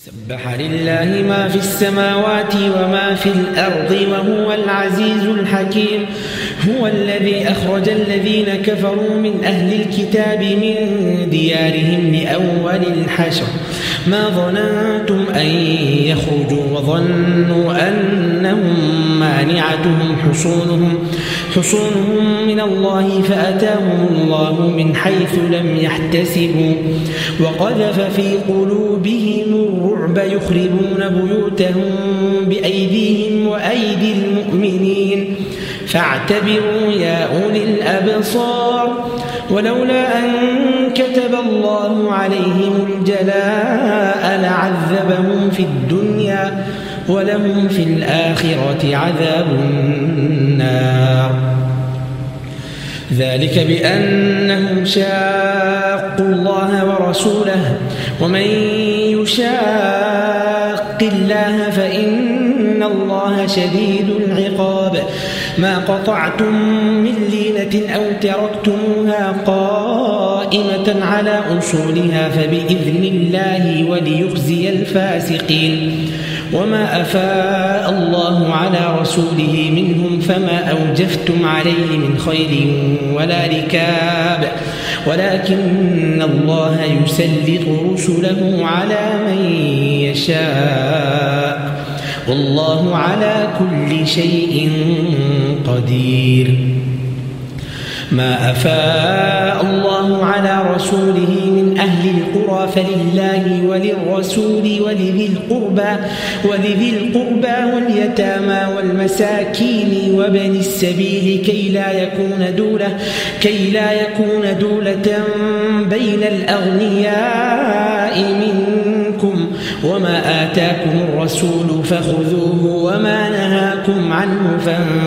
سبح لله ما في السماوات وما في الأرض وهو العزيز الحكيم. هو الذي أخرج الذين كفروا من أهل الكتاب من ديارهم لأول الحشر ما ظننتم أن يخرجوا وظنوا أنهم مانعتهم حصونهم من الله فأتاهم الله من حيث لم يحتسبوا وقذف في قلوبهم الرعب يخربون بيوتهم بأيديهم وأيدي المؤمنين فاعتبروا يا أولي الأبصار. ولولا أن كتب الله عليهم الجلاء لعذبهم في الدنيا ولهم في الآخرة عذاب النار. ذلك بأنهم شاقوا الله ورسوله ومن يشاق الله فإن الله شديد العقاب. ما قطعتم من لينة أو تركتموها قائمة على أصولها فبإذن الله وليخزي الفاسقين. وما أفاء الله على رسوله منهم فما أوجفتم عليه من خيل ولا ركاب ولكن الله يسلط رسله على من يشاء والله على كل شيء قدير. ما أفاء الله على رسوله من أهل القرى فلله وللرسول ولذي القربى واليتامى والمساكين وبن السبيل كي لا يكون دولة بين الأغنياء منكم. وما آتاكم الرسول فخذوه وما نهاكم عنه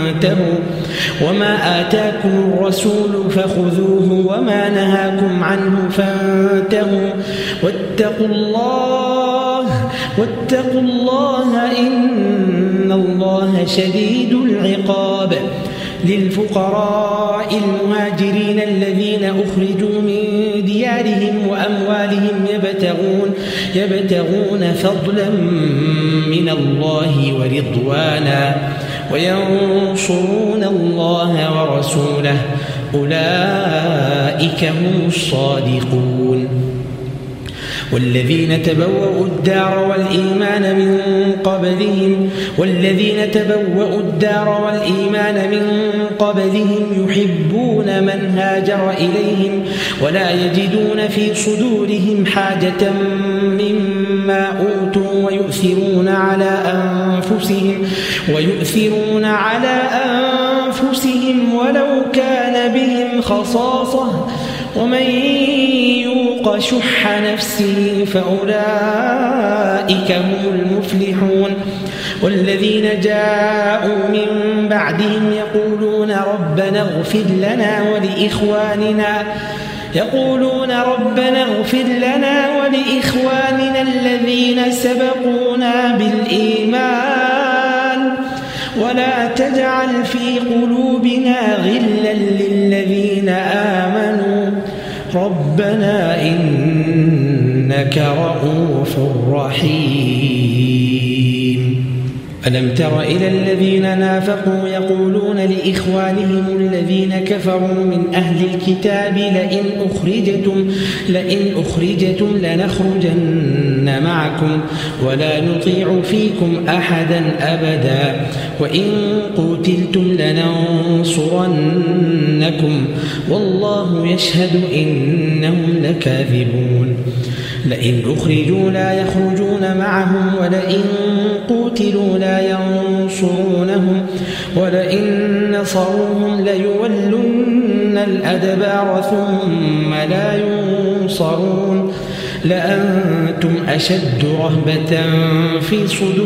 فانتهوا واتقوا الله إن الله شديد العقاب. للفقراء المهاجرين الذين أخرجوا من ديارهم وأموالهم يبتغون فضلا من الله ورضوانا وينصرون الله ورسوله أولئك هم الصادقون. والذين تبوأوا الدار والإيمان من قبلهم يحبون من هاجر إليهم ولا يجدون في صدورهم حاجة مما أوتوا ويؤثرون على أنفسهم ولو كان بهم خصاصة ومن يوق شح نفسه فأولئك هم المفلحون. والذين جاءوا من بعدهم يقولون ربنا اغفر لنا ولإخواننا الذين سبقونا بالإيمان ولا تجعل في قلوبنا غلا للذين آمنوا ربنا إنك رؤوف رحيم. ألم تر إلى الذين نافقوا يقولون لإخوانهم الذين كفروا من أهل الكتاب لئن أخرجتم لنخرجن معكم ولا نطيع فيكم أحدا أبدا وإن قتلتم لننصرنكم والله يشهد إنهم لكاذبون. لئن أخرجوا لا يخرجون معهم ولئن قتلوا لا ينصرونهم ولئن نصروهم ليولن الأدبار ثم لا ينصرون. لأنتم أشد رهبة في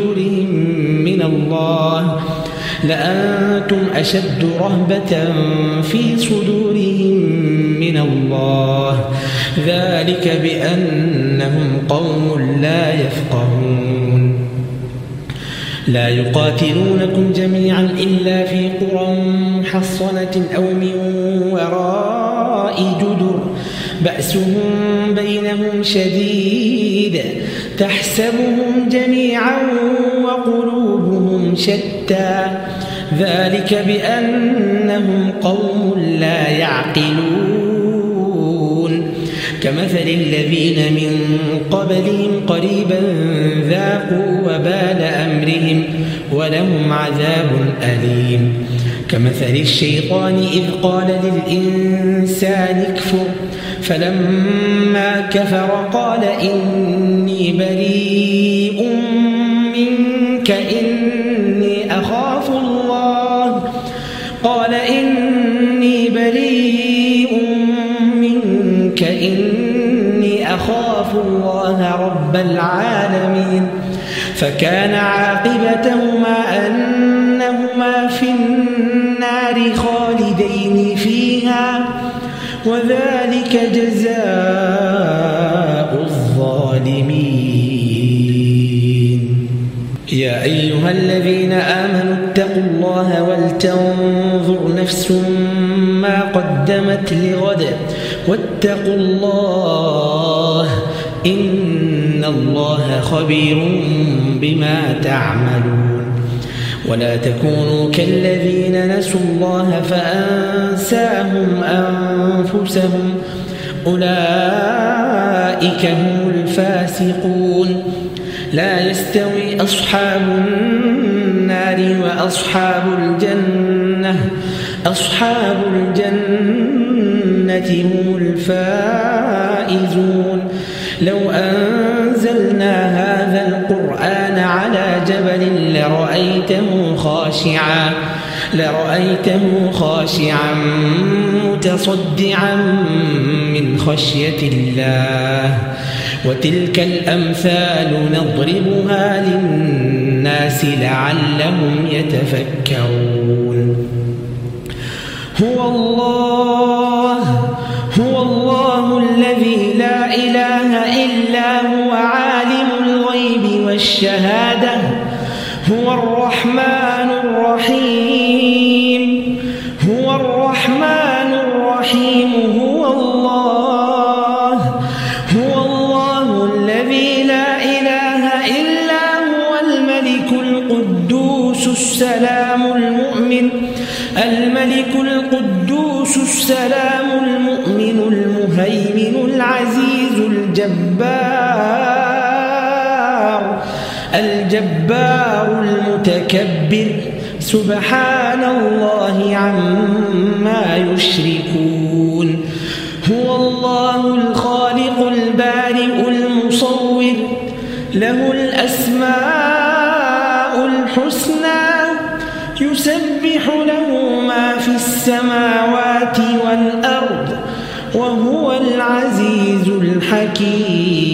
صدورهم من الله ذلك بأنهم قوم لا يفقهون. لا يقاتلونكم جميعا إلا في قرى محصنة أو من وراء جدر بأسهم بينهم شديد تحسبهم جميعا وقلوبهم شتى ذلك بأنهم قوم لا يعقلون كمثل الذين من قبلهم قريبا ذاقوا وبال أمرهم ولهم عذاب أليم كمثل الشيطان إذ قال للإنسان اكفر فلما كفر قال إني بريء منك إني أخاف الله رب العالمين فكان عاقبتهما أنهما في النار خالدين فيها وذلك جزاء الظالمين. يا أيها الذين آمنوا اتقوا الله ولتنظر نفس ما قدمت لغد واتقوا الله إن الله خبير بما تعملون. ولا تكونوا كالذين نسوا الله فأنساهم أنفسهم أولئك هم الفاسقون. لا يستوي أصحاب النار وأصحاب الجنة أصحاب الجنة هم الفائزون. لو أنزلنا هذا القرآن على جبل لرأيته خاشعا متصدعا من خشية الله. وتلك الأمثال نضربها للناس لعلهم يتفكرون. هو الله الذي لا إله إلا هو عالم الغيب والشهادة هو الرحمن الرحيم هو الله الذي لا إله إلا هو الملك القدوس السلام المؤمن المهيمن العزيز الجبار المتكبر سبحان الله عما يشركون. هو الله الخالق البارئ المصور له الأسماء الحسنى يسبح له ما في السماوات والأرض وهو العزيز الحكيم.